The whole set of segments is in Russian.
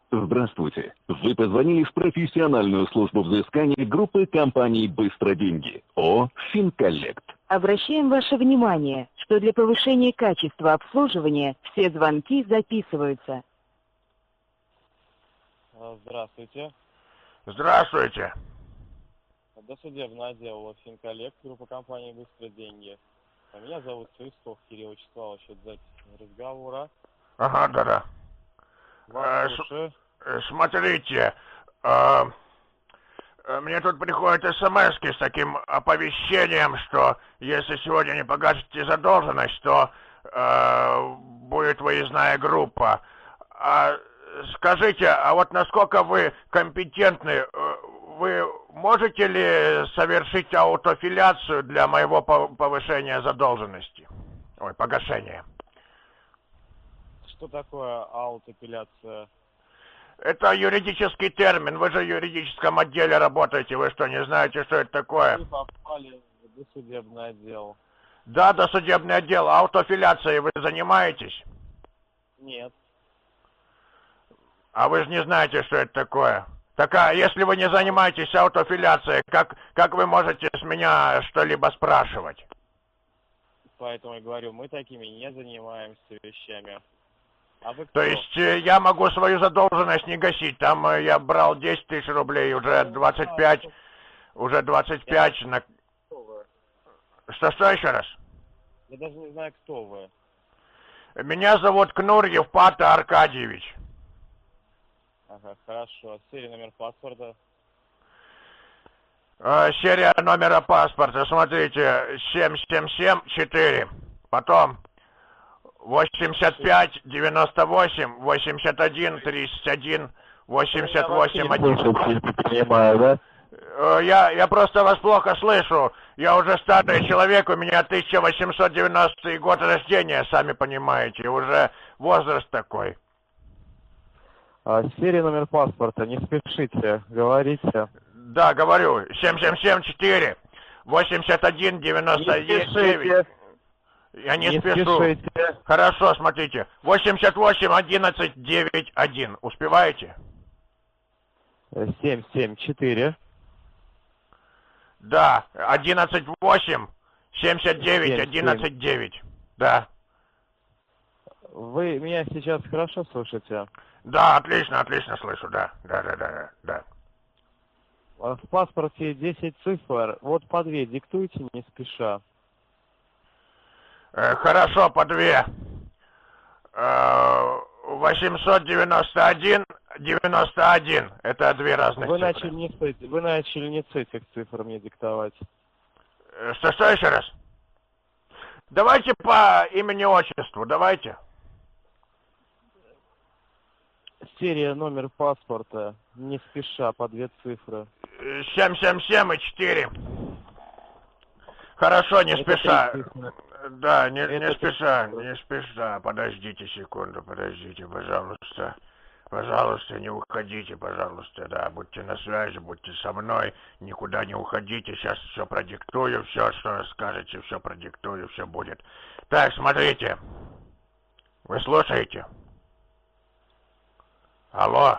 Здравствуйте. Вы позвонили в профессиональную службу взыскания группы компаний «Быстроденьги» ООО «Финколлект». Обращаем ваше внимание, что для повышения качества обслуживания все звонки записываются. Здравствуйте. Здравствуйте. Досудебный отдел «Финколлект», группа компании «Быстрые деньги». Меня зовут Свистов Кирилл Вячеславович, это запись разговора. Ага, да-да. Смотрите, мне тут приходят смс-ки с таким оповещением, что если сегодня не погасите задолженность, то будет выездная группа. Скажите, а вот насколько вы компетентны, вы можете ли совершить аутофиляцию для моего повышения задолженности? Ой, погашения. Что такое аутофиляция? Это юридический термин. Вы же в юридическом отделе работаете. Вы что, не знаете, что это такое? Вы попали в досудебный отдел. Да, досудебный отдел. Аутофиляцией вы занимаетесь? Нет. А вы же не знаете, что это такое. Так, а если вы не занимаетесь аутофиляцией, как вы можете с меня что-либо спрашивать? Поэтому я говорю, мы такими не занимаемся вещами. А вы кто? То есть я могу свою задолженность не гасить. Там я брал 10 тысяч рублей, уже 25. Уже 25 на... Кто вы? Что еще раз? Я даже не знаю, кто вы. Меня зовут Кнур Евпата Аркадьевич. Ага, хорошо. Серия, номер паспорта. Серия номера паспорта, смотрите, 7774. Потом 85, 98, 81, 31, 88, 1. Понимаю, да? Я просто вас плохо слышу. Я уже старый человек, у меня 1890 год рождения, сами понимаете, уже возраст такой. Серия номер паспорта, не спешите, говорите. Да, говорю, 7774, 81, 99. Я не спешу. Спешите. Хорошо, смотрите. 88, 11, 9, 1. Успеваете? 774. Да, 11, 8, 79, 11, 9. Да. Вы меня сейчас хорошо слышите? Да, отлично слышу, да. Да. В паспорте 10 цифр, вот по 2 диктуйте, не спеша. Хорошо, по 2. 891, 91. Это 2 разных Вы цифры. начали не с этих цифр мне диктовать. Что еще раз? Давайте по имени-отчеству, давайте. Серия номер паспорта, не спеша, по 2 цифры. 777 и 4. Хорошо, не спеша. Да, не спеша. Подождите секунду, пожалуйста. Пожалуйста, не уходите, пожалуйста, да, будьте на связи, будьте со мной, никуда не уходите, сейчас все продиктую, все, что скажете, все продиктую, все будет. Так, смотрите, вы слушаете? Алло.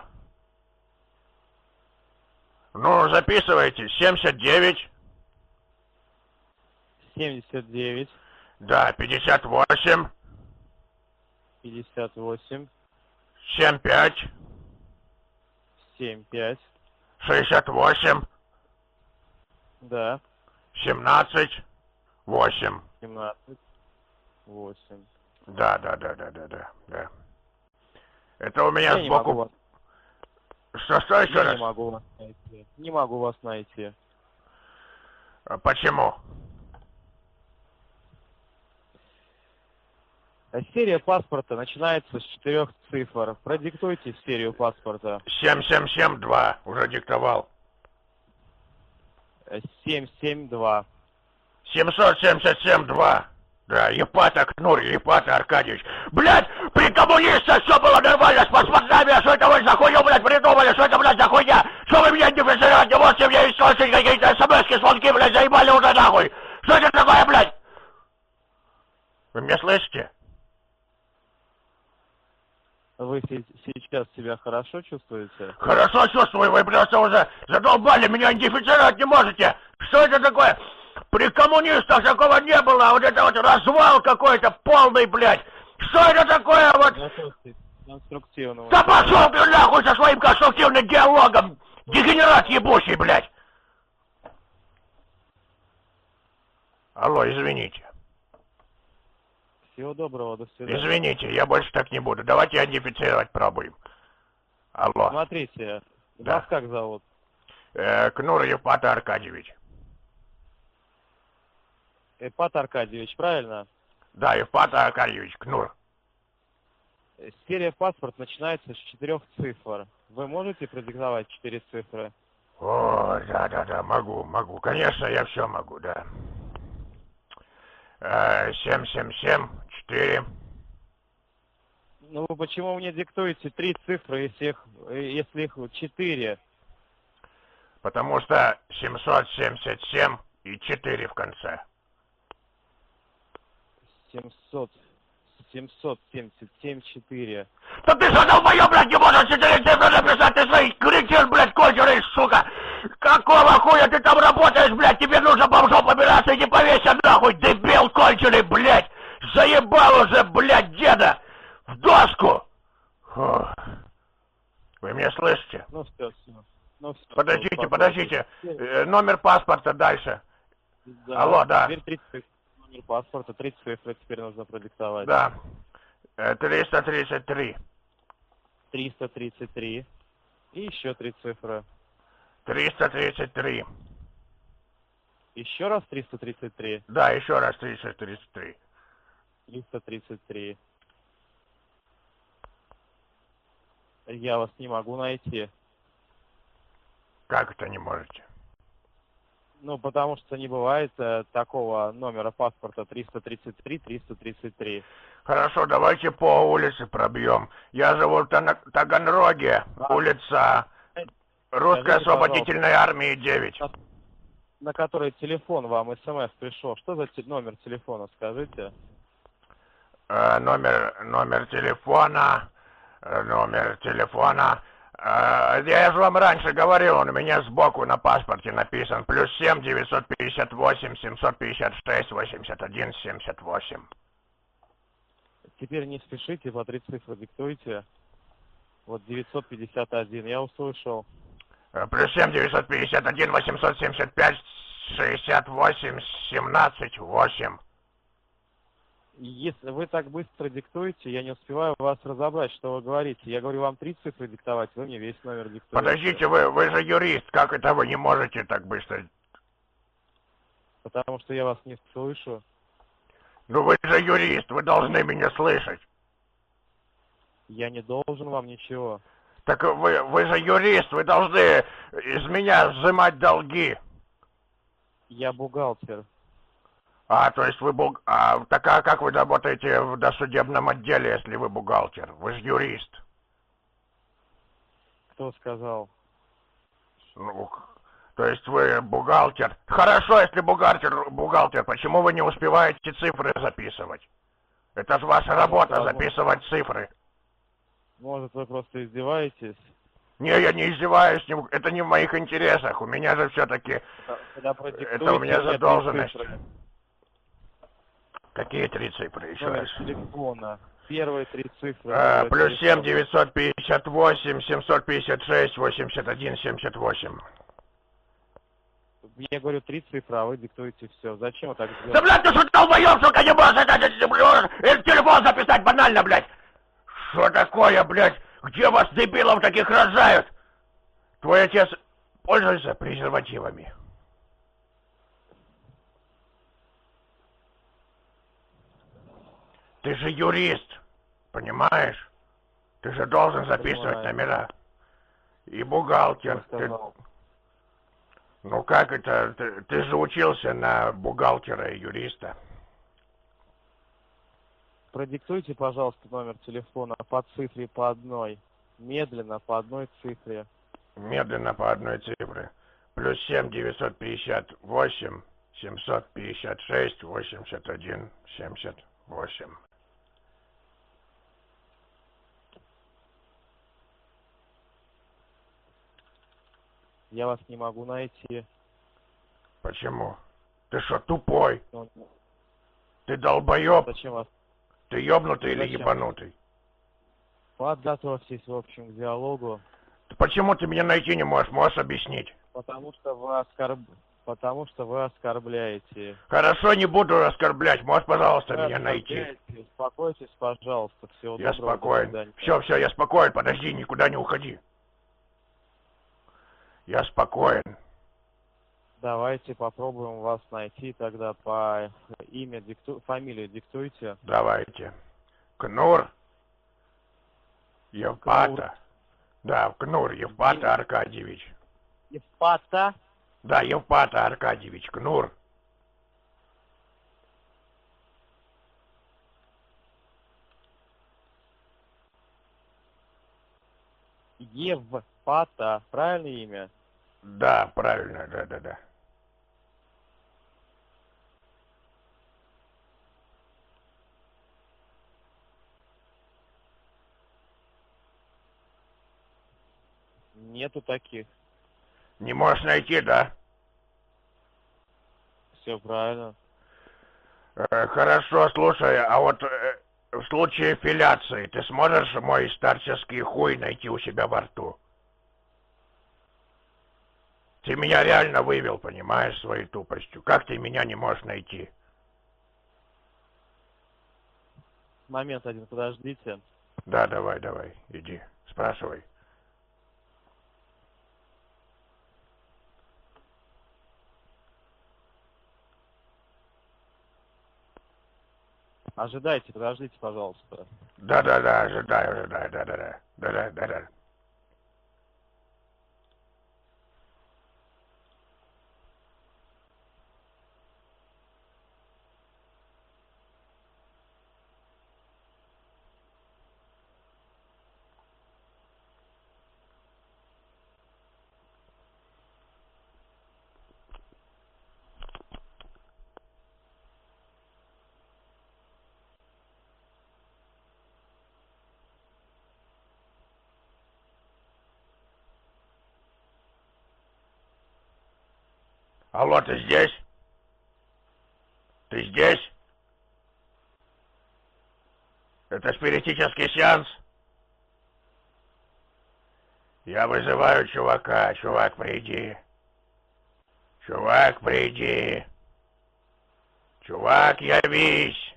Ну, записывайте, 79. 79. Да, 58. 58. 75. 75. 68. Да. 17. 8. 17. 8. Да. Это у меня Я сбоку... Что еще раз? Не могу вас найти. Почему? Серия паспорта начинается с 4 цифр. Продиктуйте серию паспорта. 7772. Уже диктовал. 772. 777-2. Да, Епата Кнур, Епата Аркадьевич. Блядь, при коммунистах все было нормально, с паспортами, а что это вы за хуйню, блядь, придумали, что это, блядь, за хуйня? Что вы меня не призываете, вот мне слышите какие-то смс-ки, звонки, блядь, заебали уже нахуй. Что это такое, блядь? Вы меня слышите? Вы Вы сейчас себя хорошо чувствуете? Хорошо чувствую, вы просто уже задолбали, меня идентифицировать не можете. Что это такое? При коммунистах такого не было, а вот это вот развал какой-то полный, блядь. Что это такое вот? Готовьтесь к конструктивному. Да пошел ты нахуй со своим конструктивным диалогом, дегенерат ебучий, блядь. Алло, извините. Всего доброго, до свидания. Извините, я больше так не буду. Давайте идентифицировать пробуем. Алло. Смотрите, Да. вас как зовут? Кнур Евпат Аркадьевич. Ипат Аркадьевич, правильно? Да, Евпат Аркадьевич, Кнур. Серия паспорт начинается с 4 цифр. Вы можете продиктовать 4 цифры? О, да, могу. Конечно, я все могу, да. 777 4. Ну, вы почему мне диктуете 3 цифры, если их 4? Потому что 777 и 4 в конце. 777, 4. Да ты что, долбоёб, блядь, не можешь 4 цифры написать, ты свои кретин, блядь, конченый, сука! Какого хуя ты там работаешь, блядь? Тебе нужно бомжом побираться и не повесься нахуй, дебил конченый, блядь! Заебал уже, блядь, деда! В доску! Фу. Вы меня слышите? Ну все. Подождите. Номер паспорта дальше. Да, Алло, да. Теперь 3 цифры. Номер паспорта, 3 цифры теперь нужно продиктовать. Да. 333. 333. И еще 3 цифры. 333. Еще раз 333. Да, еще раз 333. 333. Я вас не могу найти. Как это не можете? Ну, потому что не бывает такого номера паспорта 333. Хорошо, давайте по улице пробьем. Я живу в Таганроге, улица Русской Скажите, освободительной армии 9. На который телефон вам смс пришел. Что за номер телефона, скажите? Номер телефона. Я же вам раньше говорил, он у меня сбоку на паспорте написан. +7 958 756 81 78. Теперь не спешите, по 3 цифры диктуйте. Вот 951, я услышал. +7 951 875 68 17 8. Если вы так быстро диктуете, я не успеваю вас разобрать, что вы говорите. Я говорю вам 3 цифры диктовать, вы мне весь номер диктуете. Подождите, вы же юрист, как это вы не можете так быстро? Потому что я вас не слышу. Ну вы же юрист, вы должны меня слышать. Я не должен вам ничего. Так вы же юрист, вы должны из меня взимать долги. Я бухгалтер. То есть вы так а как вы работаете в досудебном отделе, если вы бухгалтер? Вы же юрист. Кто сказал? Ну, то есть вы бухгалтер. Хорошо, если бухгалтер, почему вы не успеваете цифры записывать? Это же ваша работа, записывать цифры. Может, вы просто издеваетесь? Не, я не издеваюсь, это не в моих интересах. У меня же все-таки... Это у меня задолженность. Какие 3 цифры еще раз? Телефона. Первые 3 цифры. +7 958 756 81 78. Я говорю 3 цифры, а вы диктуете все. Зачем вы так делаете? Да, блядь, ты что, долбоёб, сука, не можешь этот телефон записать банально, блядь. Что такое, блядь? Где вас, дебилов, таких рожают? Твой отец пользуется презервативами? Ты же юрист, понимаешь? Ты же должен записывать номера. И бухгалтер. Ну как это? Ты же учился на бухгалтера и юриста. Продиктуйте, пожалуйста, номер телефона по цифре по одной. Медленно по одной цифре. Медленно по одной цифре. +7 958 756 81 78. Я вас не могу найти. Почему? Ты что, тупой? Ну, Ты долбоеб? зачем вас? Ты ёбнутый или Зачем? ебанутый? Подготовьтесь, в общем, к диалогу. Почему ты меня найти не можешь? Можешь объяснить? Потому что вы оскорбляете. Хорошо, не буду оскорблять. Можешь, пожалуйста, Вы меня найти? оскорбляете. Успокойтесь, пожалуйста. Всего Я доброго. До спокоен. свидания. Все, я спокоен. Подожди, никуда не уходи. Я спокоен. Давайте попробуем вас найти тогда по фамилию диктуйте. Давайте. Кнур Евпата. Да, Кнур Евпата Аркадьевич. Евпата? Да, Евпата Аркадьевич, Кнур. Евпата. Правильное имя? Да, правильно, да. Нету таких. Не можешь найти, да? Все правильно. Хорошо, слушай, а вот в случае филяции ты сможешь мой старческий хуй найти у себя во рту? Ты меня реально вывел, понимаешь, своей тупостью. Как ты меня не можешь найти? Момент один, подождите. Да, давай, иди, спрашивай. Ожидайте, подождите, пожалуйста. Да, ожидаю, да. Алло, ты здесь? Ты здесь? Это спиритический сеанс? Я вызываю чувака. Чувак, приди. Чувак, приди. Чувак, явись.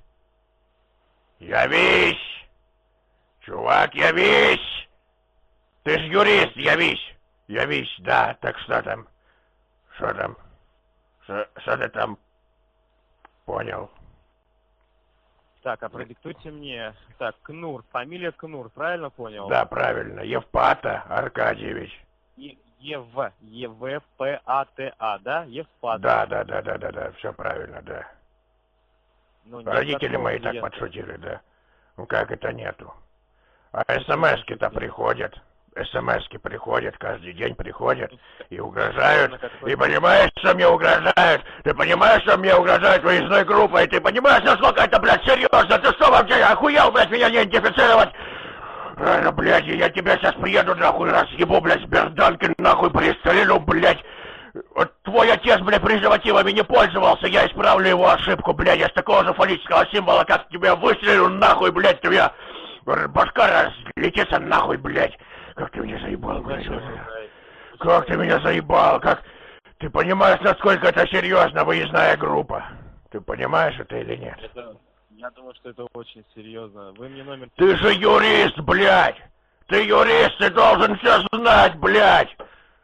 Явись. Чувак, явись. Ты ж юрист, явись. Явись, да. Так что там? Что ты там понял? Так, а продиктуйте мне. Так, Кнур. Фамилия Кнур, правильно понял? Да, правильно. Евпата Аркадьевич. Евпата, да? Евпата. Да. Все правильно, да. Ну, нет Родители такого мои так клиента. подшутили, да. Ну как это нету? А смс-ки-то приходят. СМС-ки приходят, каждый день приходят и угрожают. И понимаешь, что мне угрожают? Ты понимаешь, что мне угрожают выездной группой? Ты понимаешь, насколько это, блядь, серьезно? Ты что вообще, охуел, блядь, меня не идентифицировать? Блядь, я тебя сейчас приеду, нахуй, разъебу, блядь, с берданки, нахуй, пристрелю, блядь. Вот твой отец, блядь, презервативами не пользовался, я исправлю его ошибку, блядь, я с такого же фаллического символа, как тебя выстрелю, нахуй, блядь, тебя башка разлетится, нахуй, блядь. Как ты меня заебал, блядь. Как ты меня заебал, как... Ты понимаешь, насколько это серьезно, выездная группа? Ты понимаешь это или нет? Я думаю, что это очень серьезно. Вы мне номер... Ты же юрист, блядь! Ты юрист, ты должен все знать, блядь!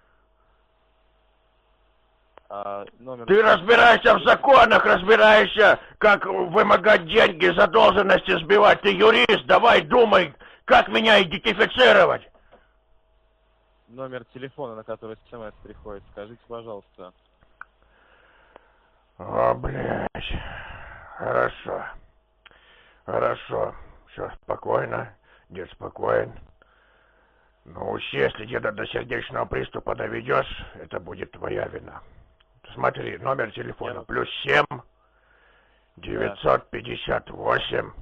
Ты разбираешься в законах, разбираешься, как вымогать деньги, задолженности сбивать. Ты юрист, давай думай, как меня идентифицировать. Номер телефона, на который смс приходит, скажите, пожалуйста. О, блядь. Хорошо. Все, спокойно. Дед спокоен. Но учти, если деда до сердечного приступа доведешь, это будет твоя вина. Смотри, номер телефона. +7 958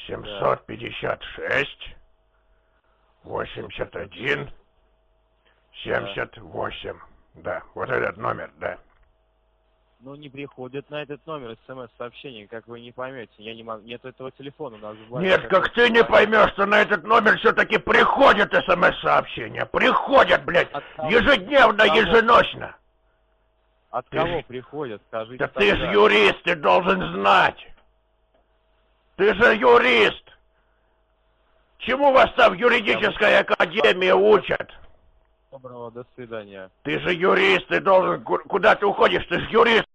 756 81 78. Да, вот этот номер, да. Ну, не приходит на этот номер смс-сообщение, как вы не поймете. Я не могу, нет этого телефона у нас в базе. Нет, как ты не поймешь, что на этот номер все-таки приходят СМС-сообщения. Приходят, блядь, ежедневно, еженочно. От кого приходят, скажите. Да ты же юрист, ты должен знать. Ты же юрист. Чему вас там в юридической академии учат? Доброго, до свидания. Ты же юрист, ты должен... Куда ты уходишь? Ты же юрист.